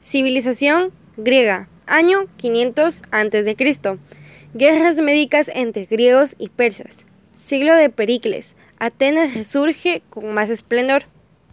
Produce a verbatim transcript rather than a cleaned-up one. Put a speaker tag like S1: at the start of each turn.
S1: Civilización griega, año quinientos antes de Cristo. Guerras médicas entre griegos y persas. Siglo de Pericles. Atenas resurge con más esplendor.